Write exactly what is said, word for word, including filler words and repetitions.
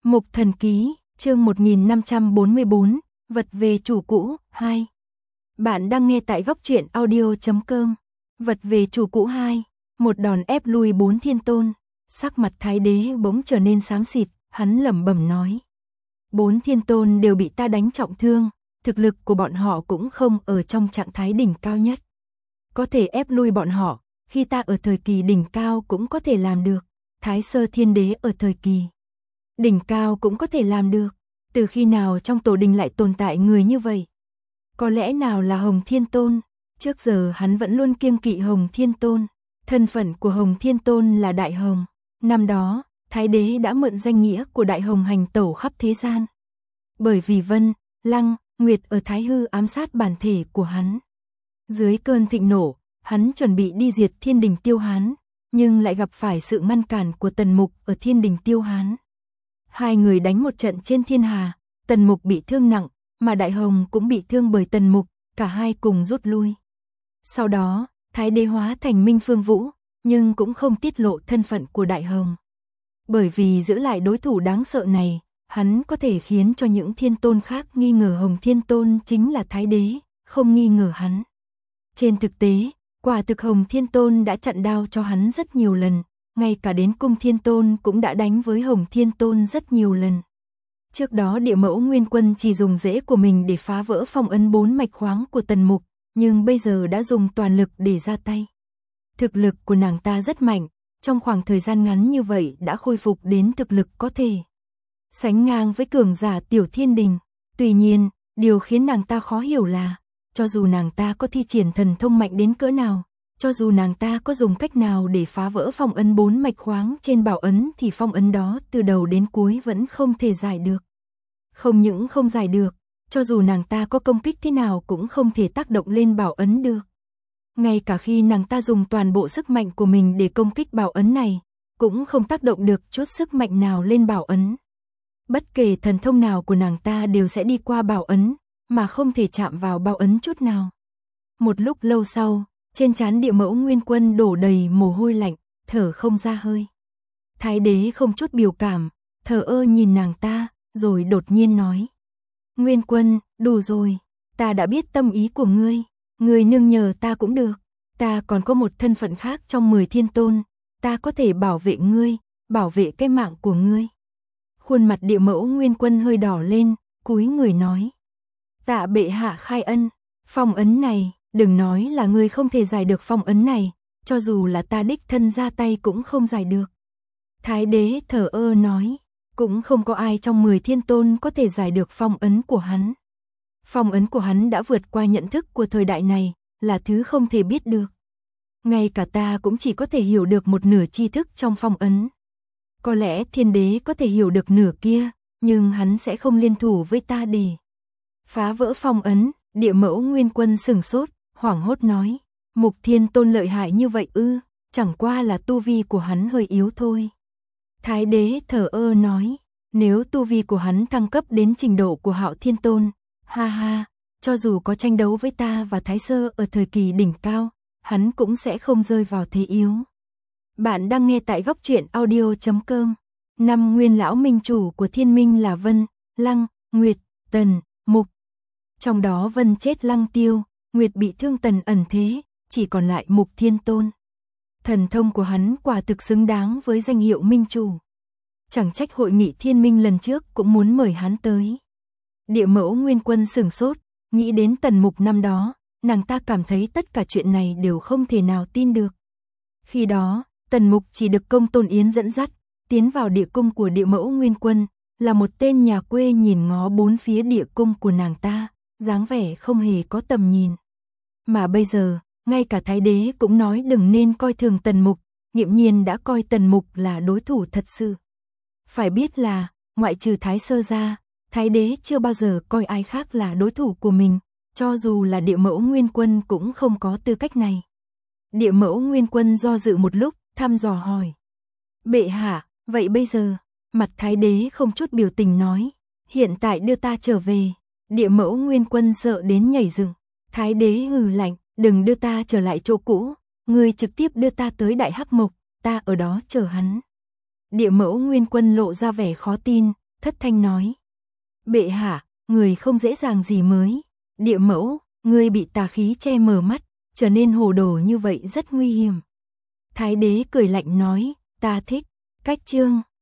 Mục Thần Ký, chương một nghìn năm trăm bốn mươi bốn, vật về chủ cũ, hai. Bạn đang nghe tại góc truyện audio chấm com. Vật về chủ cũ hai, một đòn ép lui bốn thiên tôn, sắc mặt Thái Đế bỗng trở nên xám xịt, hắn lẩm bẩm nói. Bốn thiên tôn đều bị ta đánh trọng thương, thực lực của bọn họ cũng không ở trong trạng thái đỉnh cao nhất. Có thể ép lui bọn họ, khi ta ở thời kỳ đỉnh cao cũng có thể làm được, Thái Sơ Thiên Đế ở thời kỳ đỉnh cao cũng có thể làm được, từ khi nào trong tổ đình lại tồn tại người như vậy? Có lẽ nào là Hồng Thiên Tôn? Trước giờ hắn vẫn luôn kiêng kỵ Hồng Thiên Tôn, thân phận của Hồng Thiên Tôn là Đại Hồng, năm đó, Thái Đế đã mượn danh nghĩa của Đại Hồng hành tẩu khắp thế gian. Bởi vì Vân, Lăng, Nguyệt ở Thái Hư ám sát bản thể của hắn. Dưới cơn thịnh nộ, hắn chuẩn bị đi diệt Thiên Đình Tiêu Hán, nhưng lại gặp phải sự ngăn cản của Tần Mục ở Thiên Đình Tiêu Hán. Hai người đánh một trận trên thiên hà, Tần Mục bị thương nặng, mà Đại Hồng cũng bị thương bởi Tần Mục, cả hai cùng rút lui. Sau đó, Thái Đế hóa thành Minh Phương Vũ, nhưng cũng không tiết lộ thân phận của Đại Hồng. Bởi vì giữ lại đối thủ đáng sợ này, hắn có thể khiến cho những thiên tôn khác nghi ngờ Hồng Thiên Tôn chính là Thái Đế, không nghi ngờ hắn. Trên thực tế, quả thực Hồng Thiên Tôn đã chặn đao cho hắn rất nhiều lần, ngay cả đến Cung Thiên Tôn cũng đã đánh với Hồng Thiên Tôn rất nhiều lần. Trước đó Địa Mẫu Nguyên Quân chỉ dùng rễ của mình để phá vỡ phong ấn bốn mạch khoáng của Tần Mục, nhưng bây giờ đã dùng toàn lực để ra tay. Thực lực của nàng ta rất mạnh, trong khoảng thời gian ngắn như vậy đã khôi phục đến thực lực có thể sánh ngang với cường giả Tiểu Thiên Đình. Tuy nhiên, điều khiến nàng ta khó hiểu là, cho dù nàng ta có thi triển thần thông mạnh đến cỡ nào, cho dù nàng ta có dùng cách nào để phá vỡ phong ấn bốn mạch khoáng trên bảo ấn thì phong ấn đó từ đầu đến cuối vẫn không thể giải được. Không những không giải được, cho dù nàng ta có công kích thế nào cũng không thể tác động lên bảo ấn được. Ngay cả khi nàng ta dùng toàn bộ sức mạnh của mình để công kích bảo ấn này, cũng không tác động được chút sức mạnh nào lên bảo ấn. Bất kể thần thông nào của nàng ta đều sẽ đi qua bảo ấn, mà không thể chạm vào bảo ấn chút nào. Một lúc lâu sau, trên trán Địa Mẫu Nguyên Quân đổ đầy mồ hôi lạnh, thở không ra hơi. Thái Đế không chút biểu cảm, thờ ơ nhìn nàng ta, rồi đột nhiên nói. Nguyên Quân, đủ rồi, ta đã biết tâm ý của ngươi, ngươi nương nhờ ta cũng được, ta còn có một thân phận khác trong mười thiên tôn, ta có thể bảo vệ ngươi, bảo vệ cái mạng của ngươi. Khuôn mặt Địa Mẫu Nguyên Quân hơi đỏ lên, cúi người nói. Tạ bệ hạ khai ân, phong ấn này, đừng nói là ngươi không thể giải được phong ấn này, cho dù là ta đích thân ra tay cũng không giải được. Thái Đế thở ơ nói, cũng không có ai trong mười thiên tôn có thể giải được phong ấn của hắn. Phong ấn của hắn đã vượt qua nhận thức của thời đại này, là thứ không thể biết được. Ngay cả ta cũng chỉ có thể hiểu được một nửa tri thức trong phong ấn. Có lẽ Thiên Đế có thể hiểu được nửa kia, nhưng hắn sẽ không liên thủ với ta để phá vỡ phong ấn. Địa Mẫu Nguyên Quân sừng sốt, hoảng hốt nói, Mục Thiên Tôn lợi hại như vậy ư? Chẳng qua là tu vi của hắn hơi yếu thôi. Thái Đế thở ơ nói, nếu tu vi của hắn thăng cấp đến trình độ của Hạo Thiên Tôn, ha ha, cho dù có tranh đấu với ta và Thái Sơ ở thời kỳ đỉnh cao, hắn cũng sẽ không rơi vào thế yếu. Bạn đang nghe tại góc truyện audio chấm com. Năm nguyên lão minh chủ của Thiên Minh là Vân, Lăng, Nguyệt, Tần, Mục. Trong đó Vân chết Lăng tiêu, Nguyệt bị thương Tần ẩn thế, chỉ còn lại Mục Thiên Tôn. Thần thông của hắn quả thực xứng đáng với danh hiệu minh chủ. Chẳng trách hội nghị Thiên Minh lần trước cũng muốn mời hắn tới. Địa Mẫu Nguyên Quân sửng sốt, nghĩ đến Tần Mục năm đó, nàng ta cảm thấy tất cả chuyện này đều không thể nào tin được. Khi đó, Tần Mục chỉ được Công Tôn Yến dẫn dắt, tiến vào địa cung của Địa Mẫu Nguyên Quân, là một tên nhà quê nhìn ngó bốn phía địa cung của nàng ta, dáng vẻ không hề có tầm nhìn. Mà bây giờ, ngay cả Thái Đế cũng nói đừng nên coi thường Tần Mục, nghiễm nhiên đã coi Tần Mục là đối thủ thật sự. Phải biết là, ngoại trừ Thái Sơ ra, Thái Đế chưa bao giờ coi ai khác là đối thủ của mình, cho dù là Địa Mẫu Nguyên Quân cũng không có tư cách này. Địa Mẫu Nguyên Quân do dự một lúc, thăm dò hỏi. Bệ hạ, vậy bây giờ, mặt Thái Đế không chút biểu tình nói, hiện tại đưa ta trở về. Địa Mẫu Nguyên Quân sợ đến nhảy dựng. Thái Đế hừ lạnh, đừng đưa ta trở lại chỗ cũ, ngươi trực tiếp đưa ta tới Đại Hắc Mộc, ta ở đó chờ hắn. Địa Mẫu Nguyên Quân lộ ra vẻ khó tin, thất thanh nói. Bệ hạ, người không dễ dàng gì mới. Địa mẫu, người bị tà khí che mờ mắt, trở nên hồ đồ như vậy rất nguy hiểm. Thái đế cười lạnh nói, ta thích. Cách chương